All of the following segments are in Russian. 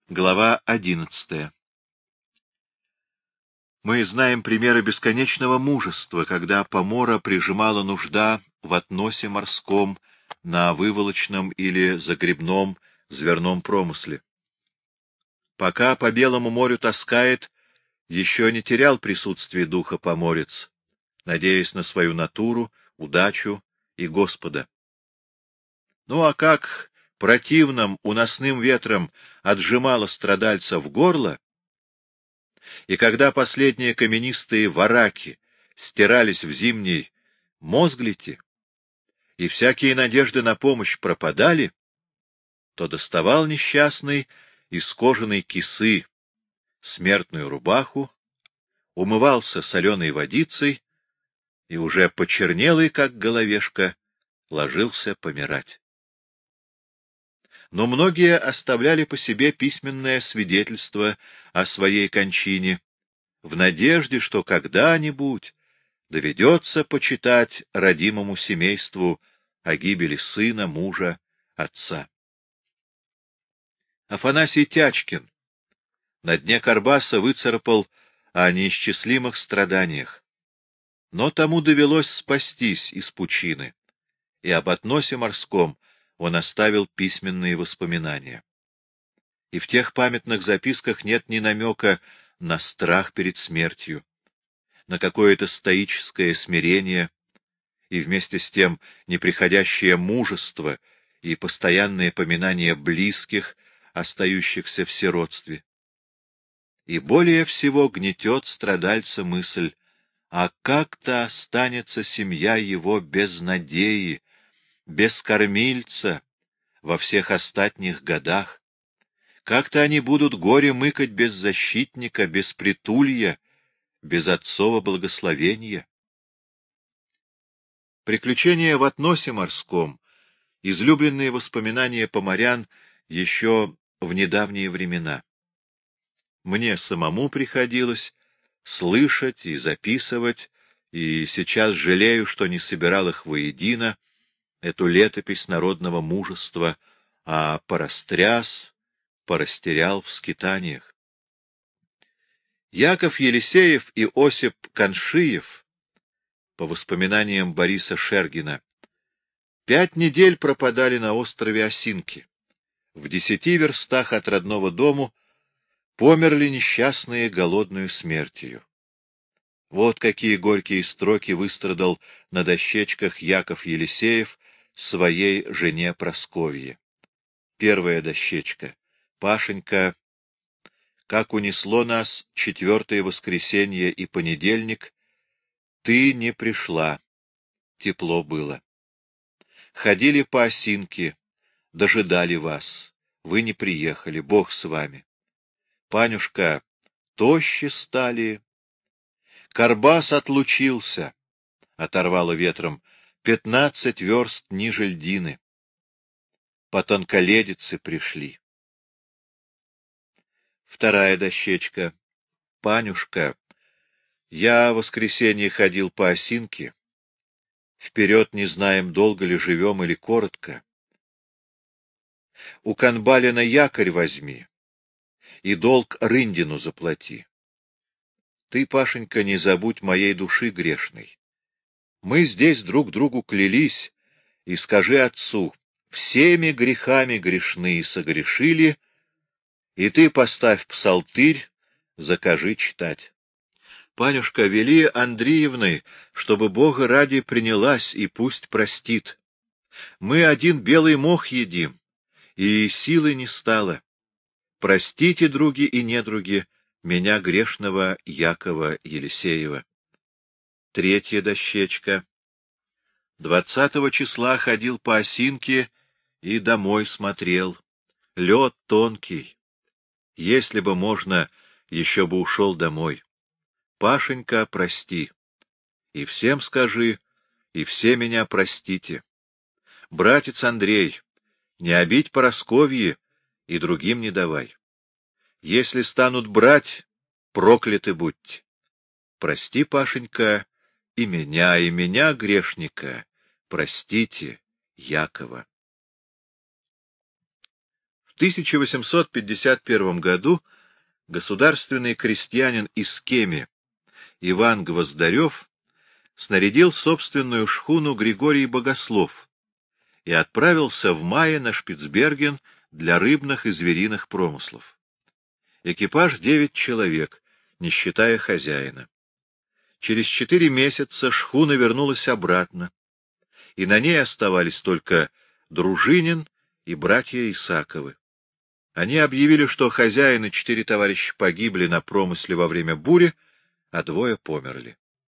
Глава 11. Мы знаем примеры бесконечного мужества, когда помора прижимала нужда в относе морском на выволочном или загребном зверном промысле. Пока по Белому морю таскает, еще не терял присутствие духа поморец, надеясь на свою натуру, удачу и Господа. Ну а как противным уносным ветром отжимало страдальца в горло, и когда последние каменистые вараки стирались в зимней Мозглите, и всякие надежды на помощь пропадали, то доставал несчастный из кожаной кисы смертную рубаху, умывался соленой водицей и уже почернелый, как головешка, ложился помирать. Но многие оставляли по себе письменное свидетельство о своей кончине, в надежде, что когда-нибудь доведется почитать родимому семейству о гибели сына, мужа, отца. Афанасий Тячкин на дне Карбаса выцарапал о неисчислимых страданиях, но тому довелось спастись из пучины, и об относе морском он оставил письменные воспоминания. И в тех памятных записках нет ни намека на страх перед смертью, на какое-то стоическое смирение и вместе с тем неприходящее мужество и постоянное поминание близких, остающихся в сиротстве. И более всего гнетет страдальца мысль, а как-то останется семья его без надеи, без кормильца во всех остатних годах? Как-то они будут горе мыкать без защитника, без притулья, без отцова благословения? Приключения в относе морском, излюбленные воспоминания поморян еще в недавние времена. Мне самому приходилось слышать и записывать, и сейчас жалею, что не собирал их воедино, эту летопись народного мужества, а порастерял в скитаниях. Яков Елисеев и Осип Каншиев, по воспоминаниям Бориса Шергина, 5 недель пропадали на острове Осинки. В 10 верстах от родного дому померли несчастные голодную смертью. Вот какие горькие строки выстрадал на дощечках Яков Елисеев своей жене Прасковье. Первая дощечка. Пашенька, как унесло нас 4-е воскресенье и понедельник, ты не пришла, тепло было. Ходили по Осинке, дожидали вас, вы не приехали, Бог с вами. Панюшка, тощи стали. Карбас отлучился, оторвало ветром, 15 верст ниже льдины. По тонколедице пришли. Вторая дощечка. Панюшка, я в воскресенье ходил по Осинке. Вперед не знаем, долго ли живем или коротко. У Канбалина якорь возьми и долг Рындину заплати. Ты, Пашенька, не забудь моей души грешной. Мы здесь друг другу клялись, и скажи отцу, всеми грехами грешные согрешили, и ты поставь псалтырь, закажи читать. Панюшка, вели Андреевны, чтобы Бога ради принялась и пусть простит. Мы один белый мох едим, и силы не стало. Простите, други и недруги, меня грешного Якова Елисеева. Третья дощечка. 20 числа ходил по Осинке и домой смотрел. Лед тонкий. Если бы можно, еще бы ушел домой. Пашенька, прости. И всем скажи, и все меня простите. Братец Андрей, не обидь Парасковьи и другим не давай. Если станут брать, прокляты будьте. Прости, Пашенька, и меня, грешника, простите, Якова. 1851 году государственный крестьянин из Кеми Иван Гвоздарев снарядил собственную шхуну Григорий Богослов и отправился в мае на Шпицберген для рыбных и звериных промыслов. Экипаж 9 человек, не считая хозяина. Через 4 месяца шхуна вернулась обратно, и на ней оставались только Дружинин и братья Исаковы. Они объявили, что хозяин и 4 товарища погибли на промысле во время бури, а 2 померли.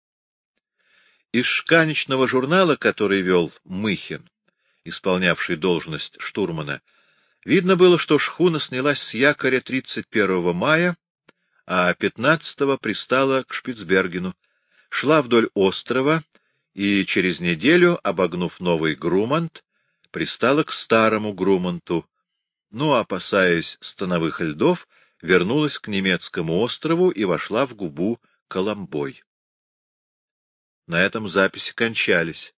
Из шканечного журнала, который вел Мыхин, исполнявший должность штурмана, видно было, что шхуна снялась с якоря 31 мая, а 15-го пристала к Шпицбергену, шла вдоль острова и через неделю, обогнув Новый Грумант, пристала к старому Груманту, но, опасаясь становых льдов, вернулась к немецкому острову и вошла в губу Коломбой. На этом записи кончались.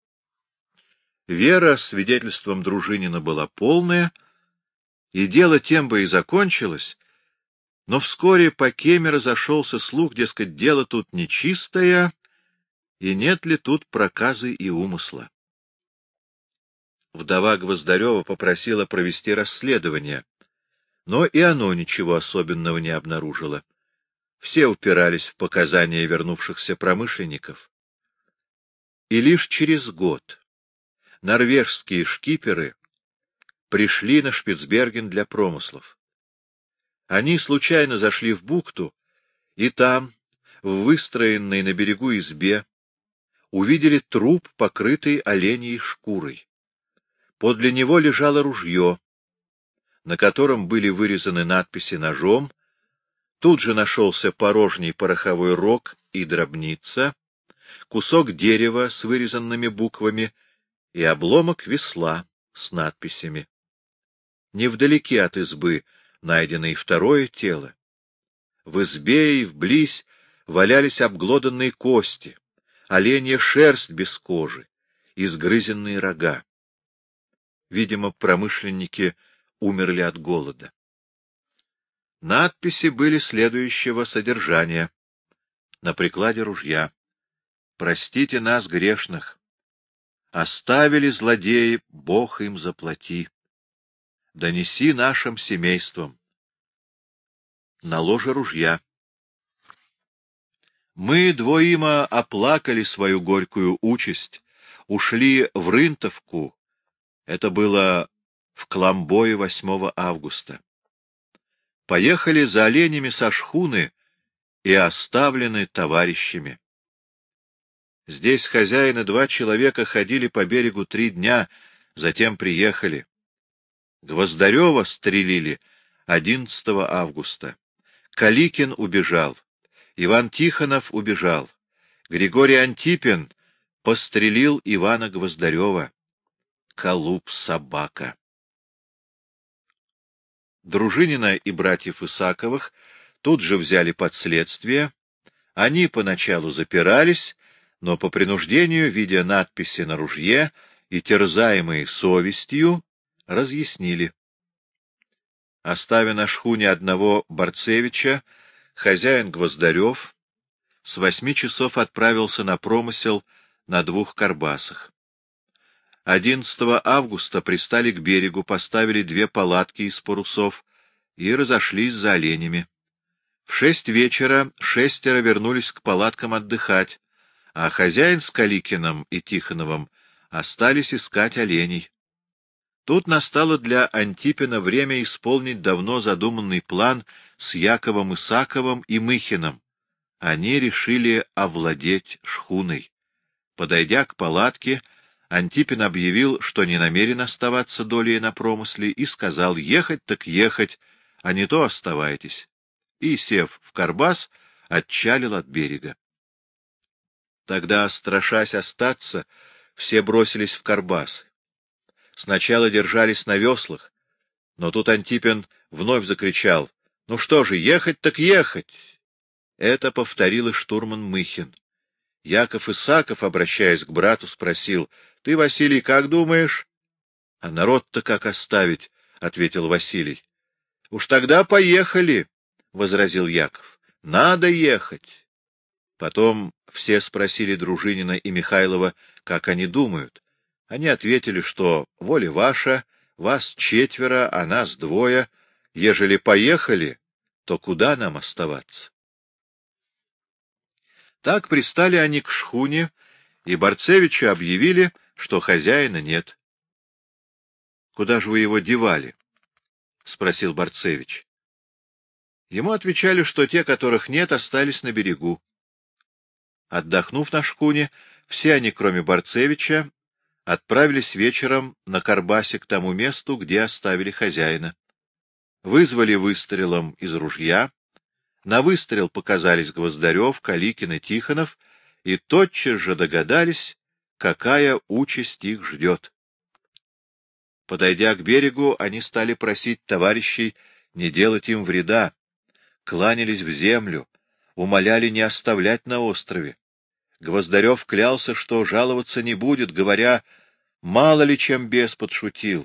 Вера свидетельством Дружинина была полная, и дело тем бы и закончилось, но вскоре по Кеме разошелся слух, дескать, дело тут нечистое, и нет ли тут проказы и умысла. Вдова Гвоздарева попросила провести расследование, но и оно ничего особенного не обнаружило. Все упирались в показания вернувшихся промышленников. И лишь через год норвежские шкиперы пришли на Шпицберген для промыслов. Они случайно зашли в бухту, и там, в выстроенной на берегу избе, увидели труп, покрытый оленьей шкурой. Подле него лежало ружье, на котором были вырезаны надписи ножом, тут же нашелся порожний пороховой рог и дробница, кусок дерева с вырезанными буквами и обломок весла с надписями. Невдалеке от избы найдено и второе тело. В избе и вблизь валялись обглоданные кости, оленья шерсть без кожи, изгрызенные рога. Видимо, промышленники умерли от голода. Надписи были следующего содержания на прикладе ружья: «Простите нас, грешных. Оставили злодеи, Бог им заплати. Донеси нашим семействам». На ложе ружья: «Мы двоимо оплакали свою горькую участь, ушли в Рынтовку». Это было в Коломбое 8 августа. Поехали за оленями со шхуны и оставлены товарищами. Здесь хозяин и 2 человека ходили по берегу 3 дня, затем приехали. Гвоздарева стрелили 11 августа. Каликин убежал. Иван Тихонов убежал. Григорий Антипин пострелил Ивана Гвоздарева. Колуб собака. Дружинина и братьев Исаковых тут же взяли под следствие. Они поначалу запирались, но по принуждению, видя надписи на ружье и терзаемые совестью, разъяснили. Оставя на шхуне одного Борцевича, хозяин Гвоздарев с 8 часов отправился на промысел на 2 карбасах. 11 августа пристали к берегу, поставили 2 палатки из парусов и разошлись за оленями. В 6 вечера 6 вернулись к палаткам отдыхать, а хозяин с Каликиным и Тихоновым остались искать оленей. Тут настало для Антипина время исполнить давно задуманный план с Яковом Исаковым и Мыхиным. Они решили овладеть шхуной. Подойдя к палатке, Антипин объявил, что не намерен оставаться долей на промысле, и сказал: ехать так ехать, а не то оставайтесь. И, сев в карбас, отчалил от берега. Тогда, страшась остаться, все бросились в карбасы. Сначала держались на веслах, но тут Антипин вновь закричал: «Ну что же, ехать так ехать!» Это повторил и штурман Мыхин. Яков Исаков, обращаясь к брату, спросил: «Ты, Василий, как думаешь?» «А народ-то как оставить?» — ответил Василий. — Уж тогда поехали, — возразил Яков. — Надо ехать. Потом все спросили Дружинина и Михайлова, как они думают. Они ответили, что воля ваша, вас 4, а нас 2. Ежели поехали, то куда нам оставаться? Так пристали они к шхуне, и Барцевичу объявили, что хозяина нет. — Куда же вы его девали? — спросил Барцевич. Ему отвечали, что те, которых нет, остались на берегу. Отдохнув на шхуне, все они, кроме Барцевича, отправились вечером на Карбасе к тому месту, где оставили хозяина. Вызвали выстрелом из ружья. На выстрел показались Гвоздарев, Каликин и Тихонов, и тотчас же догадались, какая участь их ждет. Подойдя к берегу, они стали просить товарищей не делать им вреда, кланялись в землю, умоляли не оставлять на острове. Гвоздарев клялся, что жаловаться не будет, говоря, мало ли чем бес подшутил.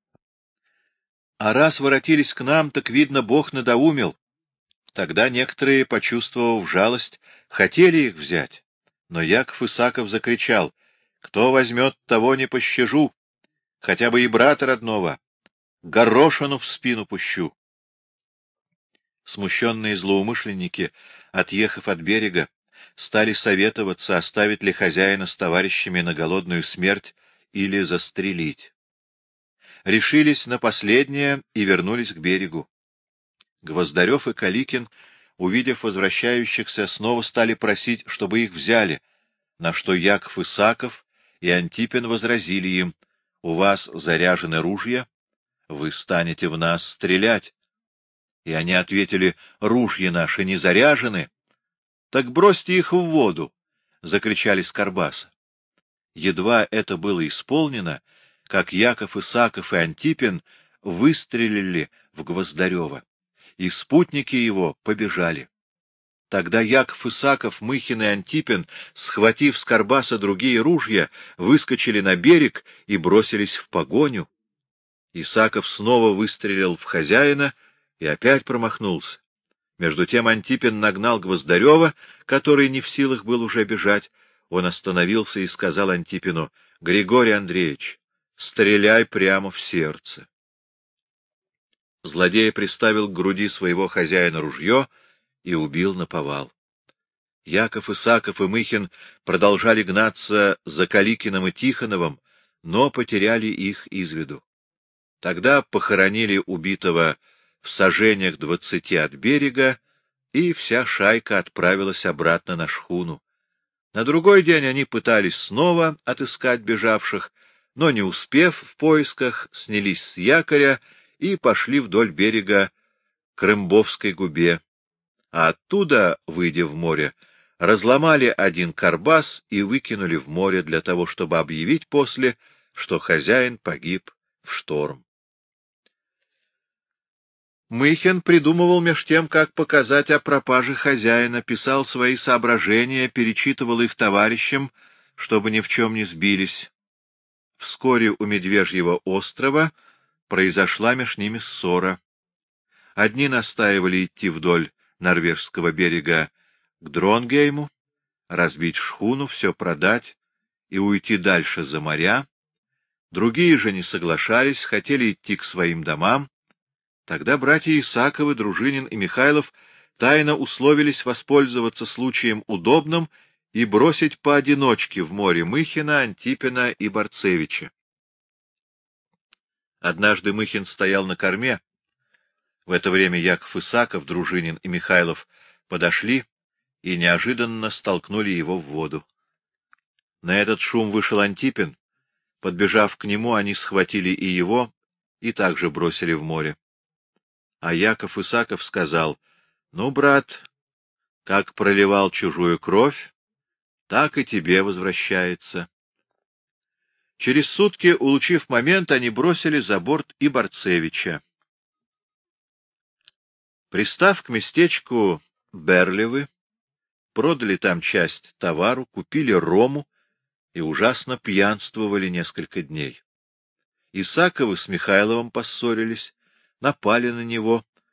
А раз воротились к нам, так, видно, Бог надоумил. Тогда некоторые, почувствовав жалость, хотели их взять. Но Яков Исаков закричал: «Кто возьмет, того не пощажу, хотя бы и брата родного, горошину в спину пущу». Смущенные злоумышленники, отъехав от берега, стали советоваться, оставить ли хозяина с товарищами на голодную смерть или застрелить. Решились на последнее и вернулись к берегу. Гвоздарев и Каликин, увидев возвращающихся, снова стали просить, чтобы их взяли, на что Яков Исаков и Антипин возразили им: «У вас заряжены ружья, вы станете в нас стрелять». И они ответили: «Ружья наши не заряжены». «Так бросьте их в воду!» — закричали с Карбаса. Едва это было исполнено, как Яков Исаков и Антипин выстрелили в Гвоздарева, и спутники его побежали. Тогда Яков Исаков, Мыхин и Антипин, схватив с Карбаса другие ружья, выскочили на берег и бросились в погоню. Исаков снова выстрелил в хозяина и опять промахнулся. Между тем Антипин нагнал Гвоздарева, который не в силах был уже бежать. Он остановился и сказал Антипину: «Григорий Андреевич, стреляй прямо в сердце». Злодей приставил к груди своего хозяина ружье и убил наповал. Яков Исаков и Мыхин продолжали гнаться за Каликиным и Тихоновым, но потеряли их из виду. Тогда похоронили убитого в саженях 20 от берега, и вся шайка отправилась обратно на шхуну. На другой день они пытались снова отыскать бежавших, но, не успев в поисках, снялись с якоря и пошли вдоль берега к Рымбовской губе, а оттуда, выйдя в море, разломали один карбас и выкинули в море для того, чтобы объявить после, что хозяин погиб в шторм. Мыхин придумывал меж тем, как показать о пропаже хозяина, писал свои соображения, перечитывал их товарищам, чтобы ни в чем не сбились. Вскоре у Медвежьего острова произошла меж ними ссора. Одни настаивали идти вдоль норвежского берега к Дронгейму, разбить шхуну, все продать и уйти дальше за моря. Другие же не соглашались, хотели идти к своим домам. Тогда братья Исаковы, Дружинин и Михайлов тайно условились воспользоваться случаем удобным и бросить поодиночке в море Мыхина, Антипина и Барцевича. Однажды Мыхин стоял на корме. В это время Яков Исаков, Дружинин и Михайлов подошли и неожиданно столкнули его в воду. На этот шум вышел Антипин. Подбежав к нему, они схватили и его, и также бросили в море. А Яков Исаков сказал: «Ну, брат, как проливал чужую кровь, так и тебе возвращается». Через сутки, улучив момент, они бросили за борт и Барцевича. Пристав к местечку Берлевы, продали там часть товару, купили рому и ужасно пьянствовали несколько дней. Исаковы с Михайловым поссорились, напали на него,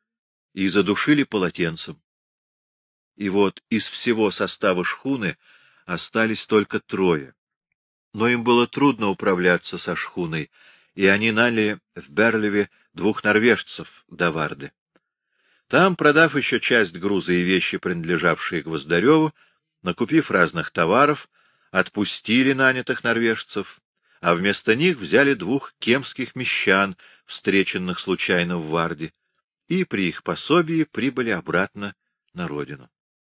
и задушили полотенцем. И вот из всего состава шхуны остались только 3. Но им было трудно управляться со шхуной, и они наняли в Берлеве 2 норвежцев Даварды. Там, продав еще часть груза и вещи, принадлежавшие Гвоздареву, накупив разных товаров, отпустили нанятых норвежцев, а вместо них взяли 2 кемских мещан, встреченных случайно в Варде, и при их пособии прибыли обратно на родину.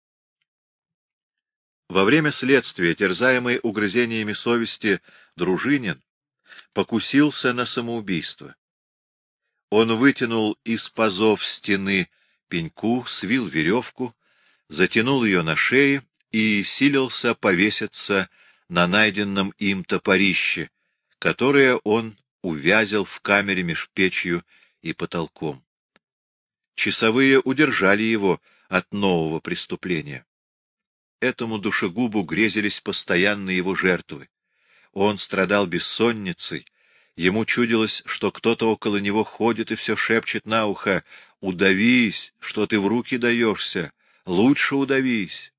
Во время следствия, терзаемый угрызениями совести, Дружинин покусился на самоубийство. Он вытянул из пазов стены пеньку, свил веревку, затянул ее на шее и силился повеситься на найденном им топорище, которое он увязил в камере меж печью и потолком. Часовые удержали его от нового преступления. Этому душегубу грезились постоянно его жертвы. Он страдал бессонницей, ему чудилось, что кто-то около него ходит и все шепчет на ухо: «Удавись, что ты в руки даешься, лучше удавись».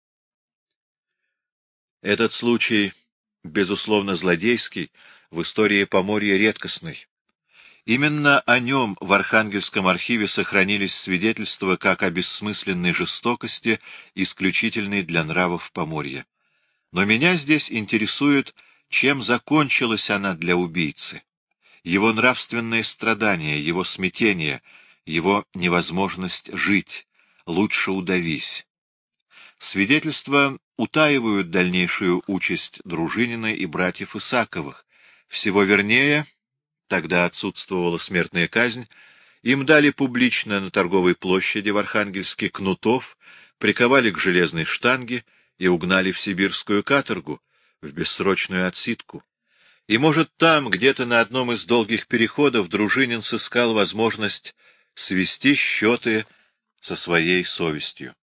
Этот случай, безусловно злодейский, в истории Поморья редкостный. Именно о нем в Архангельском архиве сохранились свидетельства как о бессмысленной жестокости, исключительной для нравов Поморья. Но меня здесь интересует, чем закончилась она для убийцы, его нравственные страдания, его смятение, его невозможность жить, лучше удавись. Свидетельства утаивают дальнейшую участь Дружинина и братьев Исаковых. Всего вернее, тогда отсутствовала смертная казнь, им дали публично на торговой площади в Архангельске кнутов, приковали к железной штанге и угнали в сибирскую каторгу, в бессрочную отсидку. И, может, там, где-то на одном из долгих переходов, Дружинин сыскал возможность свести счеты со своей совестью.